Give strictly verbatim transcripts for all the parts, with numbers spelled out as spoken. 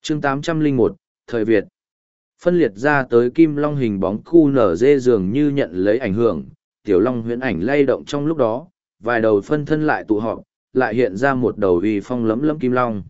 chương tám trăm lẻ một, thời Việt. Phân liệt ra tới kim long hình bóng khu nở dê dường như nhận lấy ảnh hưởng, tiểu long huyễn ảnh lay động trong lúc đó, vài đầu phân thân lại tụ họp, lại hiện ra một đầu uy phong lấm lấm kim long.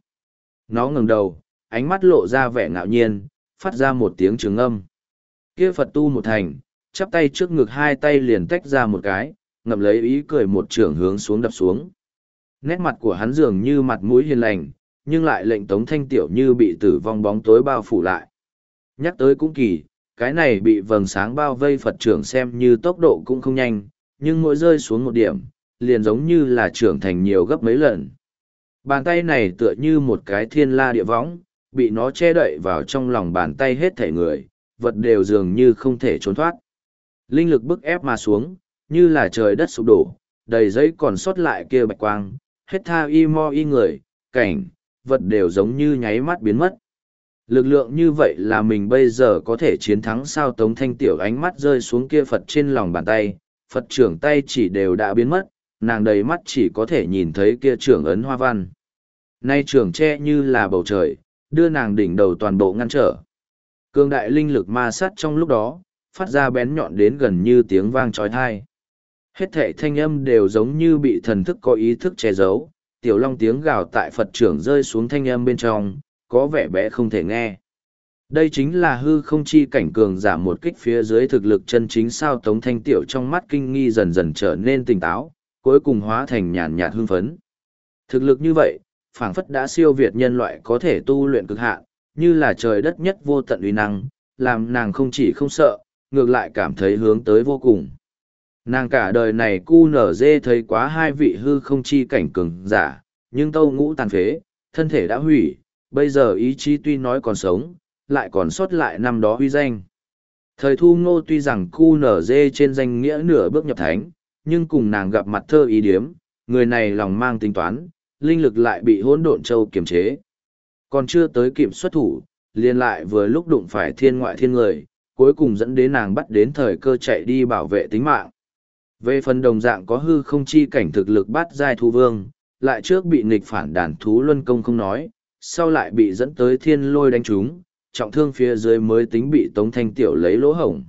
Nó ngẩng đầu, ánh mắt lộ ra vẻ ngạo nhiên, phát ra một tiếng trường âm. Kia Phật tu một thành, chắp tay trước ngực hai tay liền tách ra một cái, ngậm lấy ý cười một trường hướng xuống đập xuống. Nét mặt của hắn dường như mặt mũi hiền lành, nhưng lại lệnh Tống Thanh Tiểu như bị tử vong bóng tối bao phủ lại. Nhắc tới cũng kỳ, cái này bị vầng sáng bao vây Phật trưởng xem như tốc độ cũng không nhanh, nhưng mỗi rơi xuống một điểm, liền giống như là trưởng thành nhiều gấp mấy lần. Bàn tay này tựa như một cái thiên la địa võng, bị nó che đậy vào trong lòng bàn tay hết thể người, vật đều dường như không thể trốn thoát. Linh lực bức ép mà xuống, như là trời đất sụp đổ, đầy giấy còn sót lại kia bạch quang, hết tha y mo y người, cảnh, vật đều giống như nháy mắt biến mất. Lực lượng như vậy là mình bây giờ có thể chiến thắng sao? Tống Thanh Tiểu ánh mắt rơi xuống kia Phật trên lòng bàn tay, Phật trưởng tay chỉ đều đã biến mất, nàng đầy mắt chỉ có thể nhìn thấy kia trưởng ấn hoa văn. Nay trưởng che như là bầu trời, đưa nàng đỉnh đầu toàn bộ ngăn trở. Cương đại linh lực ma sát trong lúc đó, phát ra bén nhọn đến gần như tiếng vang trói thai. Hết thảy thanh âm đều giống như bị thần thức có ý thức che giấu, tiểu long tiếng gào tại Phật trưởng rơi xuống thanh âm bên trong, có vẻ bé không thể nghe. Đây chính là hư không chi cảnh cường giả một kích phía dưới thực lực chân chính sao? Tống Thanh Tiểu trong mắt kinh nghi dần dần trở nên tỉnh táo, cuối cùng hóa thành nhàn nhạt hưng phấn. Thực lực như vậy, phảng phất đã siêu việt nhân loại có thể tu luyện cực hạn, như là trời đất nhất vô tận uy năng, làm nàng không chỉ không sợ, ngược lại cảm thấy hướng tới vô cùng. Nàng cả đời này cu nở dê thấy quá hai vị hư không chi cảnh cường giả, nhưng tâu ngũ tàn phế, thân thể đã hủy, bây giờ ý chí tuy nói còn sống, lại còn sót lại năm đó uy danh. Thời Thu Ngô tuy rằng cu nở dê trên danh nghĩa nửa bước nhập thánh, nhưng cùng nàng gặp mặt thơ ý điếm, người này lòng mang tính toán, linh lực lại bị hỗn độn châu kiềm chế. Còn chưa tới kịp xuất thủ, liền lại vừa lúc đụng phải thiên ngoại thiên người, cuối cùng dẫn đến nàng bắt đến thời cơ chạy đi bảo vệ tính mạng. Về phần đồng dạng có hư không chi cảnh thực lực bắt giai thu vương, lại trước bị nghịch phản đàn thú luân công không nói, sau lại bị dẫn tới thiên lôi đánh trúng, trọng thương phía dưới mới tính bị Tống Thanh Tiểu lấy lỗ hổng.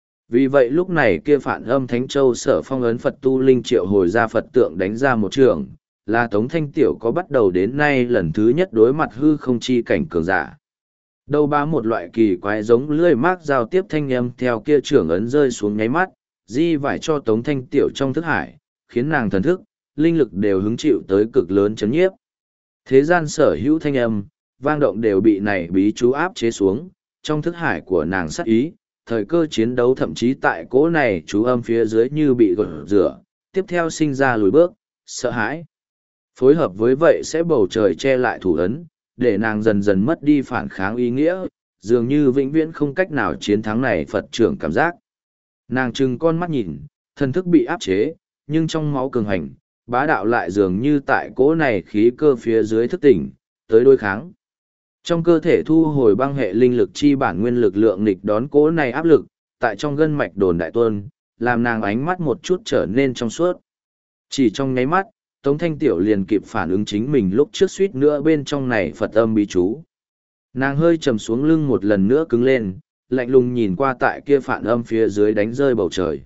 Vì vậy lúc này kia phản âm Thánh Châu sở phong ấn Phật tu linh triệu hồi ra Phật tượng đánh ra một trường, là Tống Thanh Tiểu có bắt đầu đến nay lần thứ nhất đối mặt hư không chi cảnh cường giả. Đâu bá một loại kỳ quái giống lưỡi mác giao tiếp thanh âm theo kia trưởng ấn rơi xuống nháy mắt, di vải cho Tống Thanh Tiểu trong thức hải, khiến nàng thần thức, linh lực đều hứng chịu tới cực lớn chấn nhiếp. Thế gian sở hữu thanh âm, vang động đều bị này bí chú áp chế xuống, trong thức hải của nàng sát ý, thời cơ chiến đấu thậm chí tại cỗ này chú âm phía dưới như bị gột rửa, tiếp theo sinh ra lùi bước, sợ hãi. Phối hợp với vậy sẽ bầu trời che lại thủ ấn, để nàng dần dần mất đi phản kháng ý nghĩa, dường như vĩnh viễn không cách nào chiến thắng này Phật trưởng cảm giác. Nàng trừng con mắt nhìn, thân thức bị áp chế, nhưng trong máu cường hành, bá đạo lại dường như tại cỗ này khí cơ phía dưới thức tỉnh, tới đối kháng. Trong cơ thể thu hồi băng hệ linh lực chi bản nguyên lực lượng nghịch đón cỗ này áp lực, tại trong gân mạch đồn đại tuôn, làm nàng ánh mắt một chút trở nên trong suốt. Chỉ trong nháy mắt, Tống Thanh Tiểu liền kịp phản ứng chính mình lúc trước suýt nữa bên trong này Phật âm bí chú. Nàng hơi trầm xuống lưng một lần nữa cứng lên, lạnh lùng nhìn qua tại kia phản âm phía dưới đánh rơi bầu trời.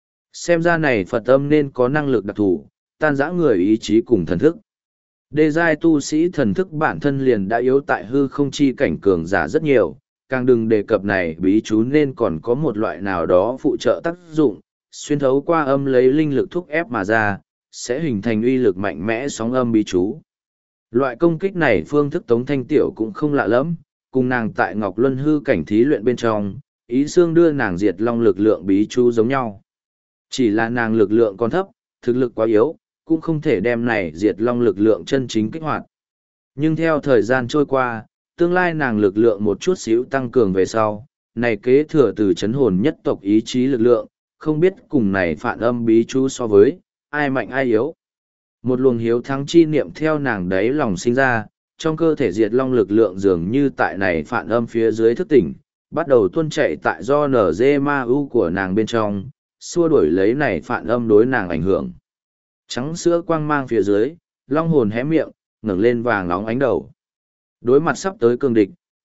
Xem ra này Phật âm nên có năng lực đặc thù, tan rã người ý chí cùng thần thức. Đê giai tu sĩ thần thức bản thân liền đã yếu tại hư không chi cảnh cường giả rất nhiều, càng đừng đề cập này bí chú nên còn có một loại nào đó phụ trợ tác dụng, xuyên thấu qua âm lấy linh lực thúc ép mà ra, sẽ hình thành uy lực mạnh mẽ sóng âm bí chú. Loại công kích này phương thức Tống Thanh Tiểu cũng không lạ lắm, cùng nàng tại Ngọc Luân hư cảnh thí luyện bên trong, ý xương đưa nàng diệt long lực lượng bí chú giống nhau. Chỉ là nàng lực lượng còn thấp, thực lực quá yếu, cũng không thể đem này diệt long lực lượng chân chính kích hoạt. Nhưng theo thời gian trôi qua, tương lai nàng lực lượng một chút xíu tăng cường về sau, này kế thừa từ chấn hồn nhất tộc ý chí lực lượng, không biết cùng này phản âm bí chú so với, ai mạnh ai yếu. Một luồng hiếu thắng chi niệm theo nàng đấy lòng sinh ra, trong cơ thể diệt long lực lượng dường như tại này phản âm phía dưới thức tỉnh, bắt đầu tuôn chạy tại do nở dê ma u của nàng bên trong, xua đuổi lấy này phản âm đối nàng ảnh hưởng. Trắng sữa quang mang phía dưới, long hồn hé miệng, ngẩng lên vàng nóng ánh đầu. Đối mặt sắp tới cương địch,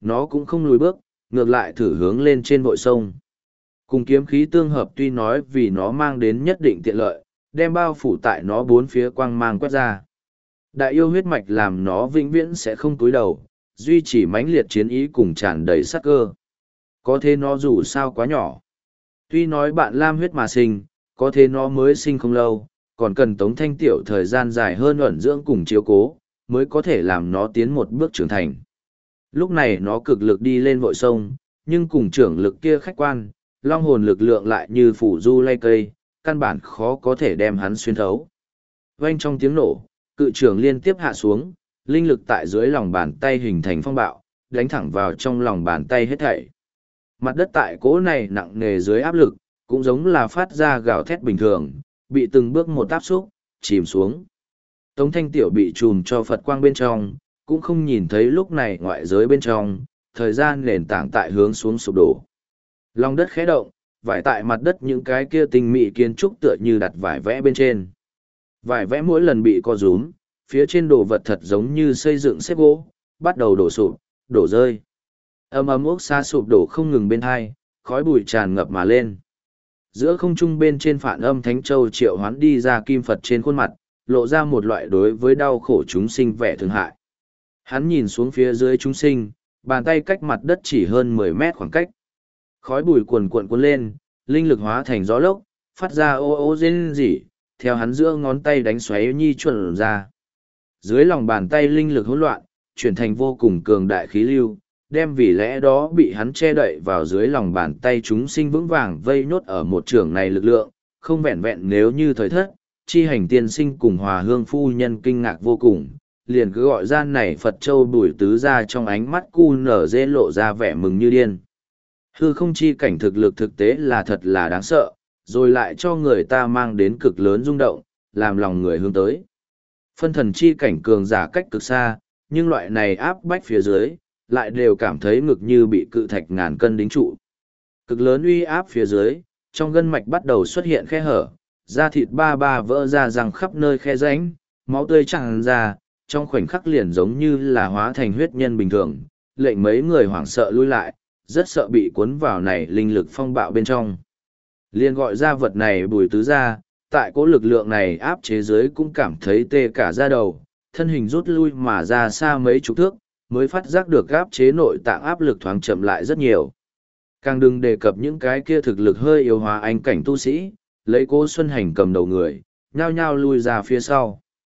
nó cũng không lùi bước, ngược lại thử hướng lên trên vội sông. Cùng kiếm khí tương hợp tuy nói vì nó mang đến nhất định tiện lợi, đem bao phủ tại nó bốn phía quang mang quét ra. Đại yêu huyết mạch làm nó vĩnh viễn sẽ không túi đầu, duy trì mãnh liệt chiến ý cùng tràn đầy sắc cơ. Có thế nó dù sao quá nhỏ. Tuy nói bạn lam huyết mà sinh, có thế nó mới sinh không lâu, còn cần Tống Thanh Tiểu thời gian dài hơn ẩn dưỡng cùng chiếu cố, mới có thể làm nó tiến một bước trưởng thành. Lúc này nó cực lực đi lên vội sông, nhưng cùng trưởng lực kia khách quan, long hồn lực lượng lại như phủ du lay cây, căn bản khó có thể đem hắn xuyên thấu. Vang trong tiếng nổ, cự trưởng liên tiếp hạ xuống, linh lực tại dưới lòng bàn tay hình thành phong bạo, đánh thẳng vào trong lòng bàn tay hết thảy. Mặt đất tại cỗ này nặng nề dưới áp lực, cũng giống là phát ra gào thét bình thường, bị từng bước một áp xúc, chìm xuống. Tống Thanh Tiểu bị trùm cho Phật quang bên trong, cũng không nhìn thấy lúc này ngoại giới bên trong, thời gian nền tảng tại hướng xuống sụp đổ. Lòng đất khẽ động, vải tại mặt đất những cái kia tinh mị kiến trúc tựa như đặt vải vẽ bên trên. Vải vẽ mỗi lần bị co rúm, phía trên đồ vật thật giống như xây dựng xếp gỗ, bắt đầu đổ sụp, đổ rơi. Âm ấm ốc xa sụp đổ không ngừng bên hai, khói bụi tràn ngập mà lên. Giữa không trung bên trên phản âm Thánh Châu triệu hoán đi ra kim Phật trên khuôn mặt, lộ ra một loại đối với đau khổ chúng sinh vẻ thương hại. Hắn nhìn xuống phía dưới chúng sinh, bàn tay cách mặt đất chỉ hơn mười mét khoảng cách. Khói bụi cuồn cuộn cuốn lên, linh lực hóa thành gió lốc, phát ra ô ô rên rỉ, theo hắn giữa ngón tay đánh xoáy nhi chuẩn ra. Dưới lòng bàn tay linh lực hỗn loạn, chuyển thành vô cùng cường đại khí lưu, đem vì lẽ đó bị hắn che đậy vào dưới lòng bàn tay chúng sinh vững vàng vây nhốt ở một trường này lực lượng, không vẹn vẹn nếu như thời thất, chi hành tiên sinh cùng hòa hương phu nhân kinh ngạc vô cùng, liền cứ gọi ra này Phật Châu Bùi Tứ ra trong ánh mắt cu nở dê lộ ra vẻ mừng như điên. Hư không chi cảnh thực lực thực tế là thật là đáng sợ, rồi lại cho người ta mang đến cực lớn rung động, làm lòng người hướng tới. Phân thần chi cảnh cường giả cách cực xa, nhưng loại này áp bách phía dưới, lại đều cảm thấy ngực như bị cự thạch ngàn cân đính trụ. Cực lớn uy áp phía dưới, trong gân mạch bắt đầu xuất hiện khe hở, da thịt ba ba vỡ ra răng khắp nơi khe rãnh, máu tươi tràn ra, trong khoảnh khắc liền giống như là hóa thành huyết nhân bình thường, lệnh mấy người hoảng sợ lui lại, rất sợ bị cuốn vào này linh lực phong bạo bên trong. Liền gọi ra vật này Bùi Tứ ra, tại cỗ lực lượng này áp chế dưới cũng cảm thấy tê cả da đầu, thân hình rút lui mà ra xa mấy chục thước, mới phát giác được áp chế nội tạng áp lực thoáng chậm lại rất nhiều. Càng đừng đề cập những cái kia thực lực hơi yếu hóa anh cảnh tu sĩ, lấy Cố Xuân Hành cầm đầu người, nhao nhao lui ra phía sau.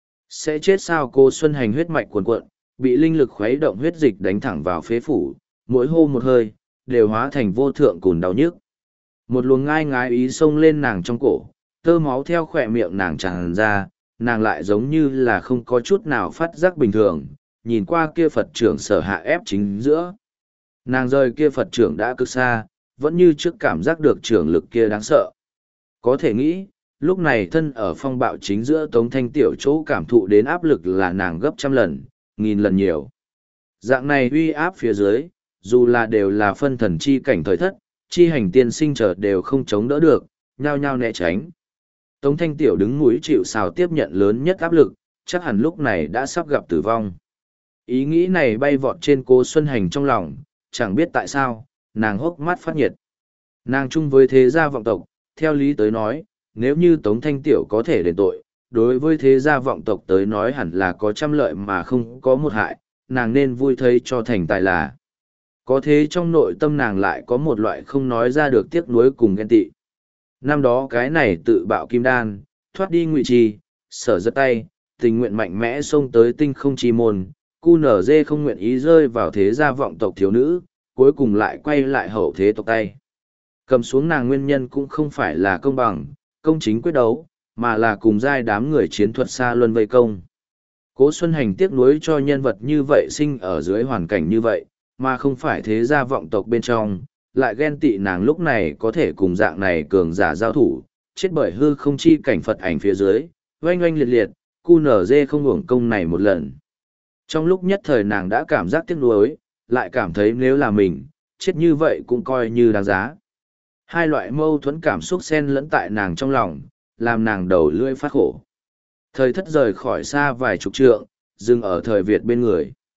Sẽ chết sao? Cô Xuân Hành huyết mạch cuồn cuộn, bị linh lực khuấy động huyết dịch đánh thẳng vào phế phủ, mỗi hô một hơi, đều hóa thành vô thượng cùn đau nhức. Một luồng ngai ngái ý xông lên nàng trong cổ, tơ máu theo khỏe miệng nàng tràn ra, nàng lại giống như là không có chút nào phát giác bình thường, nhìn qua kia Phật trưởng sở hạ ép chính giữa. Nàng rời kia Phật trưởng đã cực xa, vẫn như trước cảm giác được trưởng lực kia đáng sợ. Có thể nghĩ, lúc này thân ở phong bạo chính giữa Tống Thanh Tiểu chỗ cảm thụ đến áp lực là nàng gấp trăm lần, nghìn lần nhiều. Dạng này uy áp phía dưới, dù là đều là phân thần chi cảnh thời thất, chi hành tiên sinh trở đều không chống đỡ được, nhao nhao né tránh. Tống Thanh Tiểu đứng mũi chịu sào tiếp nhận lớn nhất áp lực, chắc hẳn lúc này đã sắp gặp tử vong. Ý nghĩ này bay vọt trên Cố Xuân Hành trong lòng, chẳng biết tại sao, nàng hốc mắt phát nhiệt. Nàng chung với thế gia vọng tộc, theo lý tới nói, nếu như Tống Thanh Tiểu có thể đền tội, đối với thế gia vọng tộc tới nói hẳn là có trăm lợi mà không có một hại, nàng nên vui thấy cho thành tài là. Có thế trong nội tâm nàng lại có một loại không nói ra được tiếc nuối cùng ghen tị. Năm đó cái này tự bạo kim đan, thoát đi ngụy trì, sở giật tay, tình nguyện mạnh mẽ xông tới tinh không chi môn, cu nở dê không nguyện ý rơi vào thế gia vọng tộc thiếu nữ, cuối cùng lại quay lại hậu thế tộc tay. Cầm xuống nàng nguyên nhân cũng không phải là công bằng, công chính quyết đấu, mà là cùng giai đám người chiến thuật xa luân vây công. Cố Xuân Hành tiếc nuối cho nhân vật như vậy sinh ở dưới hoàn cảnh như vậy, mà không phải thế gia vọng tộc bên trong, lại ghen tị nàng lúc này có thể cùng dạng này cường giả giao thủ, chết bởi hư không chi cảnh Phật ảnh phía dưới, oanh oanh liệt liệt, cu nở dê không uổng công này một lần. Trong lúc nhất thời nàng đã cảm giác tiếc nuối, lại cảm thấy nếu là mình, chết như vậy cũng coi như đáng giá. Hai loại mâu thuẫn cảm xúc xen lẫn tại nàng trong lòng, làm nàng đầu lưỡi phát khổ. Thời thất rời khỏi xa vài chục trượng, dừng ở thời Việt bên người.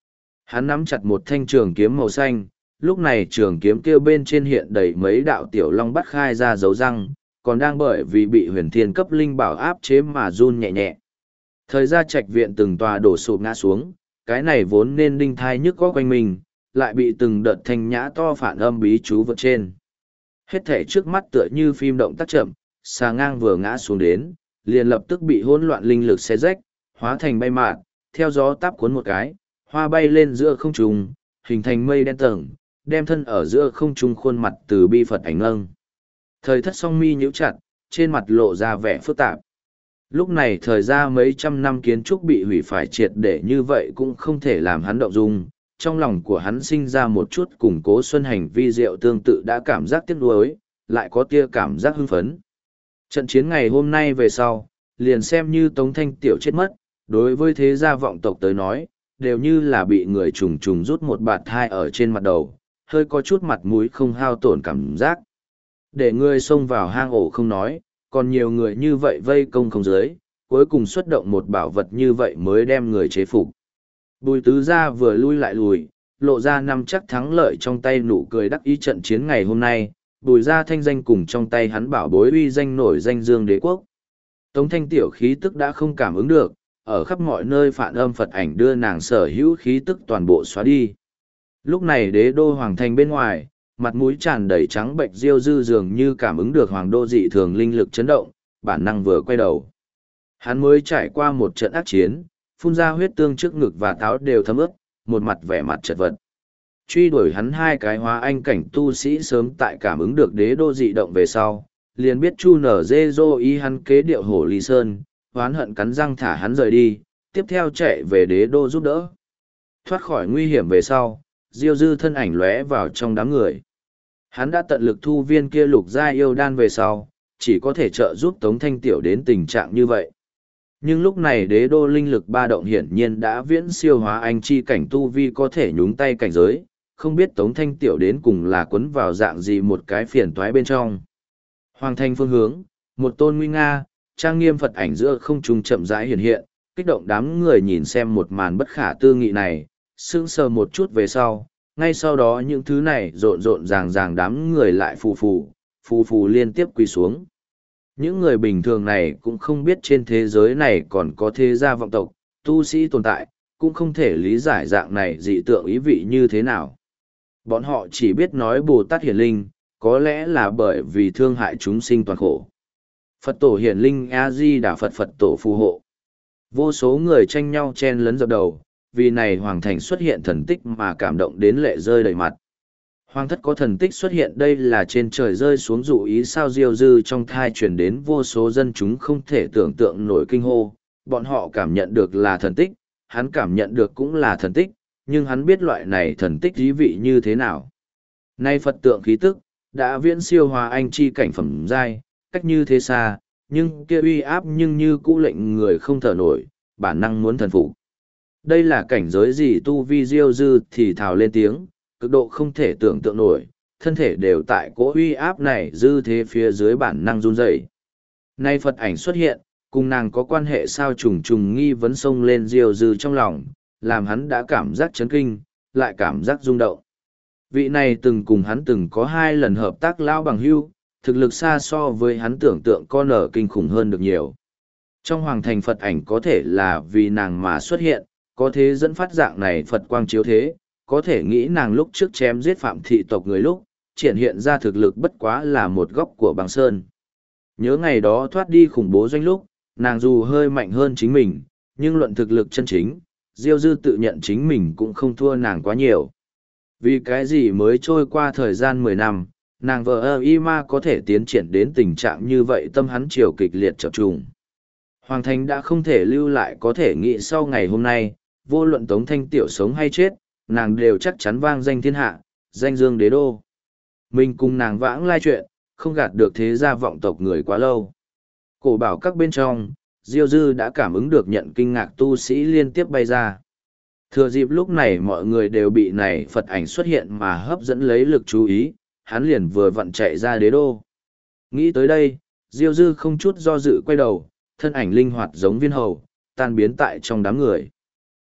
Hắn nắm chặt một thanh trường kiếm màu xanh, lúc này trường kiếm kia bên trên hiện đầy mấy đạo tiểu long bắt khai ra dấu răng, còn đang bởi vì bị huyền thiên cấp linh bảo áp chế mà run nhẹ nhẹ. Thời gian trạch viện từng tòa đổ sụp ngã xuống, cái này vốn nên đinh thai nhức có quanh mình, lại bị từng đợt thanh nhã to phản âm bí chú vượt trên. Hết thể trước mắt tựa như phim động tác chậm, xà ngang vừa ngã xuống đến, liền lập tức bị hỗn loạn linh lực xé rách, hóa thành bay mạt, theo gió táp cuốn một cái, hoa bay lên giữa không trung, hình thành mây đen tầng, đem thân ở giữa không trung khuôn mặt từ bi Phật ảnh ngâng. Thời thất song mi nhíu chặt, trên mặt lộ ra vẻ phức tạp. Lúc này thời gian mấy trăm năm kiến trúc bị hủy phải triệt để như vậy cũng không thể làm hắn động dung. Trong lòng của hắn sinh ra một chút củng cố xuân hành vi diệu tương tự đã cảm giác tiếc nuối, lại có tia cảm giác hưng phấn. Trận chiến ngày hôm nay về sau, liền xem như Tống Thanh Tiểu chết mất, đối với thế gia vọng tộc tới nói, đều như là bị người trùng trùng rút một bạt thai ở trên mặt đầu, hơi có chút mặt mũi không hao tổn cảm giác. Để người xông vào hang ổ không nói, còn nhiều người như vậy vây công không dưới, cuối cùng xuất động một bảo vật như vậy mới đem người chế phục. Bùi tứ gia vừa lui lại lùi, lộ ra năm chắc thắng lợi trong tay nụ cười đắc ý trận chiến ngày hôm nay, bùi gia thanh danh cùng trong tay hắn bảo bối uy danh nổi danh dương đế quốc. Tống Thanh Tiểu khí tức đã không cảm ứng được, ở khắp mọi nơi phản âm Phật ảnh đưa nàng sở hữu khí tức toàn bộ xóa đi. Lúc này đế đô hoàng thành bên ngoài, mặt mũi tràn đầy trắng bệnh Diêu Dư dường như cảm ứng được hoàng đô dị thường linh lực chấn động, bản năng vừa quay đầu. Hắn mới trải qua một trận ác chiến, phun ra huyết tương trước ngực và táo đều thấm ướt, một mặt vẻ mặt chật vật. Truy đuổi hắn hai cái hóa anh cảnh tu sĩ sớm tại cảm ứng được đế đô dị động về sau, liền biết Chu nở dê dô ý hắn kế điệu hổ ly sơn, hoán hận cắn răng thả hắn rời đi, tiếp theo chạy về đế đô giúp đỡ. Thoát khỏi nguy hiểm về sau, Diêu Dư thân ảnh lóe vào trong đám người. Hắn đã tận lực thu viên kia lục gia yêu đan về sau, chỉ có thể trợ giúp Tống Thanh Tiểu đến tình trạng như vậy. Nhưng lúc này đế đô linh lực ba động hiển nhiên đã viễn siêu hóa anh chi cảnh tu vi có thể nhúng tay cảnh giới, không biết Tống Thanh Tiểu đến cùng là quấn vào dạng gì một cái phiền toái bên trong. Hoàng thành phương hướng, một tôn nguy nga, trang nghiêm Phật ảnh giữa không trung chậm rãi hiện hiện, kích động đám người nhìn xem một màn bất khả tư nghị này, sững sờ một chút về sau, ngay sau đó những thứ này rộn rộn ràng ràng đám người lại phù phù, phù phù liên tiếp quỳ xuống. Những người bình thường này cũng không biết trên thế giới này còn có thế gia vọng tộc, tu sĩ tồn tại, cũng không thể lý giải dạng này dị tượng ý vị như thế nào. Bọn họ chỉ biết nói Bồ Tát Hiển Linh, có lẽ là bởi vì thương hại chúng sinh toàn khổ. Phật tổ Hiển Linh A-di-đà Phật Phật tổ phù hộ. Vô số người tranh nhau chen lấn dập đầu, vì này hoàng thành xuất hiện thần tích mà cảm động đến lệ rơi đầy mặt. Hoàng thất có thần tích xuất hiện đây là trên trời rơi xuống dụ ý sao Diêu Dư trong thai truyền đến vô số dân chúng không thể tưởng tượng nổi kinh hô, bọn họ cảm nhận được là thần tích, hắn cảm nhận được cũng là thần tích, nhưng hắn biết loại này thần tích ý vị như thế nào. Nay Phật tượng khí tức, đã viễn siêu hòa anh chi cảnh phẩm giai, cách như thế xa, nhưng kia uy áp nhưng như cũ lệnh người không thở nổi, bản năng muốn thần phục. Đây là cảnh giới gì tu vi Diêu Dư thì thào lên tiếng, cực độ không thể tưởng tượng nổi, thân thể đều tại cỗ uy áp này dư thế phía dưới bản năng run rẩy. Nay Phật ảnh xuất hiện, cùng nàng có quan hệ sao trùng trùng nghi vấn sông lên Diêu Dư trong lòng, làm hắn đã cảm giác chấn kinh, lại cảm giác rung động. Vị này từng cùng hắn từng có hai lần hợp tác lao bằng hưu, thực lực xa so với hắn tưởng tượng con ở kinh khủng hơn được nhiều. Trong hoàng thành Phật ảnh có thể là vì nàng mà xuất hiện, có thế dẫn phát dạng này Phật quang chiếu thế, có thể nghĩ nàng lúc trước chém giết phạm thị tộc người lúc, triển hiện ra thực lực bất quá là một góc của băng sơn. Nhớ ngày đó thoát đi khủng bố doanh lúc, nàng dù hơi mạnh hơn chính mình, nhưng luận thực lực chân chính, Diêu Dư tự nhận chính mình cũng không thua nàng quá nhiều. Vì cái gì mới trôi qua thời gian mười năm, nàng vợ ơ y ma có thể tiến triển đến tình trạng như vậy tâm hắn chiều kịch liệt chập trùng. Hoàng thành đã không thể lưu lại có thể nghĩ sau ngày hôm nay, vô luận Tống Thanh Tiểu sống hay chết, nàng đều chắc chắn vang danh thiên hạ, danh dương đế đô. Mình cùng nàng vãng lai chuyện, không gạt được thế gia vọng tộc người quá lâu. Cổ bảo các bên trong, Diêu Dư đã cảm ứng được nhận kinh ngạc tu sĩ liên tiếp bay ra. Thừa dịp lúc này mọi người đều bị này Phật ảnh xuất hiện mà hấp dẫn lấy lực chú ý, hắn liền vừa vặn chạy ra đế đô. Nghĩ tới đây, Diêu Dư không chút do dự quay đầu, thân ảnh linh hoạt giống viên hầu, tan biến tại trong đám người.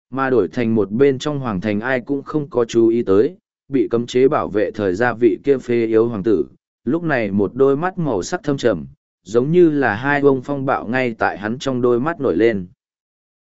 Mà đổi thành một bên trong hoàng thành ai cũng không có chú ý tới, bị cấm chế bảo vệ thời gia vị kia phê yếu hoàng tử, lúc này một đôi mắt màu sắc thâm trầm, giống như là hai bông phong bạo ngay tại hắn trong đôi mắt nổi lên.